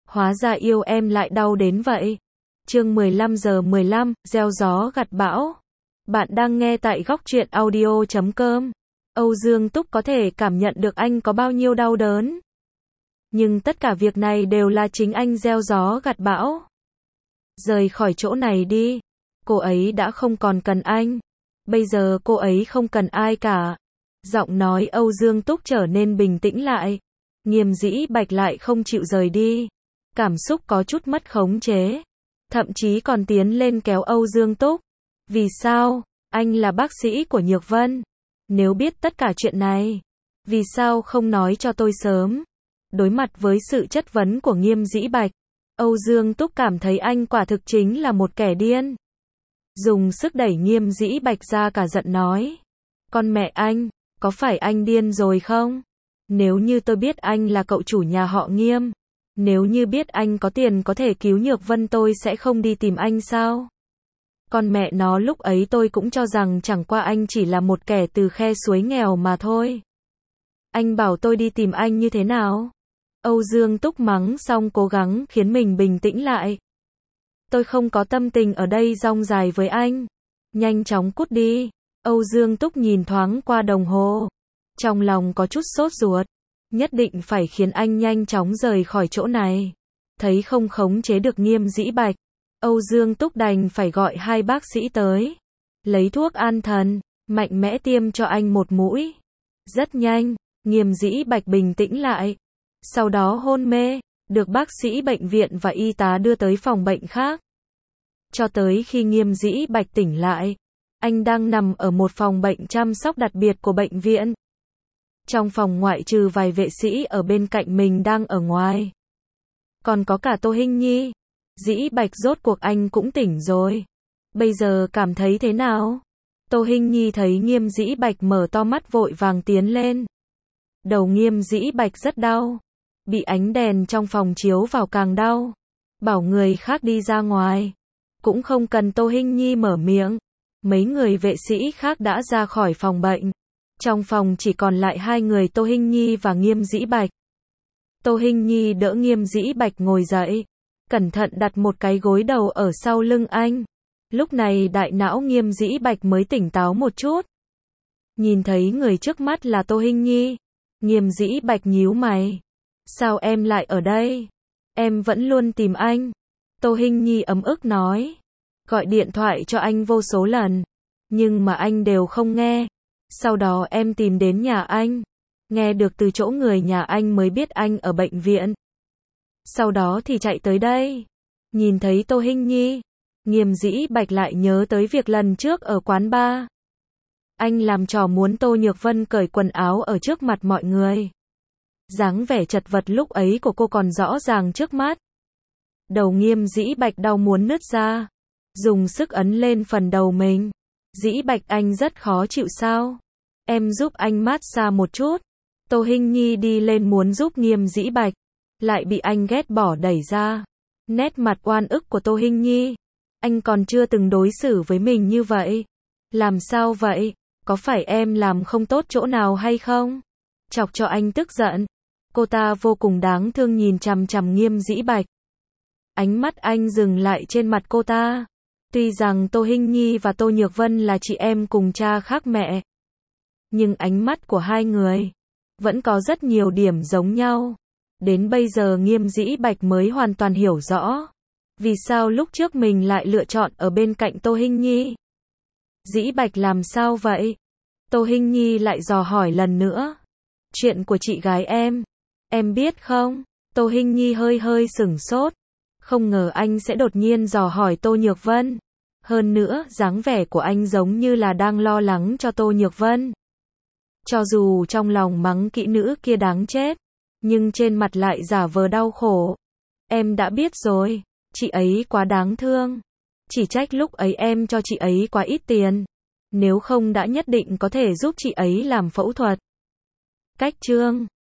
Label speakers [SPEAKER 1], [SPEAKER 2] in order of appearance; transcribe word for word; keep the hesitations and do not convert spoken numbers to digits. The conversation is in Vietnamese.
[SPEAKER 1] Hóa ra yêu em lại đau đến vậy. Chương mười lăm giờ mười lăm, gieo gió gặt bão. Bạn đang nghe tại góc truyện audio chấm com. Âu Dương Túc có thể cảm nhận được anh có bao nhiêu đau đớn. Nhưng tất cả việc này đều là chính anh gieo gió gặt bão. Rời khỏi chỗ này đi. Cô ấy đã không còn cần anh. Bây giờ cô ấy không cần ai cả. Giọng nói Âu Dương Túc trở nên bình tĩnh lại. Nghiêm Dĩ Bạch lại không chịu rời đi. Cảm xúc có chút mất khống chế. Thậm chí còn tiến lên kéo Âu Dương Túc. Vì sao? Anh là bác sĩ của Nhược Vân. Nếu biết tất cả chuyện này, vì sao không nói cho tôi sớm? Đối mặt với sự chất vấn của Nghiêm Dĩ Bạch, Âu Dương Túc cảm thấy anh quả thực chính là một kẻ điên. Dùng sức đẩy Nghiêm Dĩ Bạch ra cả giận nói. Con mẹ anh, có phải anh điên rồi không? Nếu như tôi biết anh là cậu chủ nhà họ Nghiêm, nếu như biết anh có tiền có thể cứu Nhược Vân tôi sẽ không đi tìm anh sao? Con mẹ nó lúc ấy tôi cũng cho rằng chẳng qua anh chỉ là một kẻ từ khe suối nghèo mà thôi. Anh bảo tôi đi tìm anh như thế nào? Âu Dương Túc mắng xong cố gắng khiến mình bình tĩnh lại. Tôi không có tâm tình ở đây rong dài với anh. Nhanh chóng cút đi. Âu Dương Túc nhìn thoáng qua đồng hồ. Trong lòng có chút sốt ruột. Nhất định phải khiến anh nhanh chóng rời khỏi chỗ này. Thấy không khống chế được Nghiêm Dĩ Bạch, Âu Dương Túc đành phải gọi hai bác sĩ tới. Lấy thuốc an thần, mạnh mẽ tiêm cho anh một mũi. Rất nhanh, Nghiêm Dĩ Bạch bình tĩnh lại. Sau đó hôn mê, được bác sĩ bệnh viện và y tá đưa tới phòng bệnh khác. Cho tới khi Nghiêm Dĩ Bạch tỉnh lại, anh đang nằm ở một phòng bệnh chăm sóc đặc biệt của bệnh viện. Trong phòng ngoại trừ vài vệ sĩ ở bên cạnh mình đang ở ngoài. Còn có cả Tô Hinh Nhi. Dĩ Bạch rốt cuộc anh cũng tỉnh rồi. Bây giờ cảm thấy thế nào? Tô Hinh Nhi thấy Nghiêm Dĩ Bạch mở to mắt vội vàng tiến lên. Đầu Nghiêm Dĩ Bạch rất đau. Bị ánh đèn trong phòng chiếu vào càng đau. Bảo người khác đi ra ngoài. Cũng không cần Tô Hinh Nhi mở miệng. Mấy người vệ sĩ khác đã ra khỏi phòng bệnh. Trong phòng chỉ còn lại hai người Tô Hinh Nhi và Nghiêm Dĩ Bạch. Tô Hinh Nhi đỡ Nghiêm Dĩ Bạch ngồi dậy. Cẩn thận đặt một cái gối đầu ở sau lưng anh. Lúc này đại não Nghiêm Dĩ Bạch mới tỉnh táo một chút. Nhìn thấy người trước mắt là Tô Hinh Nhi. Nghiêm Dĩ Bạch nhíu mày. Sao em lại ở đây? Em vẫn luôn tìm anh. Tô Hinh Nhi ấm ức nói. Gọi điện thoại cho anh vô số lần. Nhưng mà anh đều không nghe. Sau đó em tìm đến nhà anh. Nghe được từ chỗ người nhà anh mới biết anh ở bệnh viện. Sau đó thì chạy tới đây. Nhìn thấy Tô Hinh Nhi, Nghiêm Dĩ Bạch lại nhớ tới việc lần trước ở quán bar. Anh làm trò muốn Tô Nhược Vân cởi quần áo ở trước mặt mọi người. Dáng vẻ chật vật lúc ấy của cô còn rõ ràng trước mắt. Đầu Nghiêm Dĩ Bạch đau muốn nứt ra. Dùng sức ấn lên phần đầu mình. Dĩ Bạch anh rất khó chịu sao? Em giúp anh mát xa một chút. Tô Hinh Nhi đi lên muốn giúp Nghiêm Dĩ Bạch. Lại bị anh ghét bỏ đẩy ra. Nét mặt oan ức của Tô Hinh Nhi. Anh còn chưa từng đối xử với mình như vậy. Làm sao vậy? Có phải em làm không tốt chỗ nào hay không? Chọc cho anh tức giận. Cô ta vô cùng đáng thương nhìn chằm chằm Nghiêm Dĩ Bạch. Ánh mắt anh dừng lại trên mặt cô ta. Tuy rằng Tô Hinh Nhi và Tô Nhược Vân là chị em cùng cha khác mẹ. Nhưng ánh mắt của hai người vẫn có rất nhiều điểm giống nhau. Đến bây giờ Nghiêm Dĩ Bạch mới hoàn toàn hiểu rõ. Vì sao lúc trước mình lại lựa chọn ở bên cạnh Tô Hinh Nhi? Dĩ Bạch làm sao vậy? Tô Hinh Nhi lại dò hỏi lần nữa. Chuyện của chị gái em. Em biết không? Tô Hinh Nhi hơi hơi sửng sốt. Không ngờ anh sẽ đột nhiên dò hỏi Tô Nhược Vân. Hơn nữa, dáng vẻ của anh giống như là đang lo lắng cho Tô Nhược Vân. Cho dù trong lòng mắng kỹ nữ kia đáng chết, nhưng trên mặt lại giả vờ đau khổ. Em đã biết rồi, chị ấy quá đáng thương. Chỉ trách lúc ấy em cho chị ấy quá ít tiền. Nếu không đã nhất định có thể giúp chị ấy làm phẫu thuật. Cách chương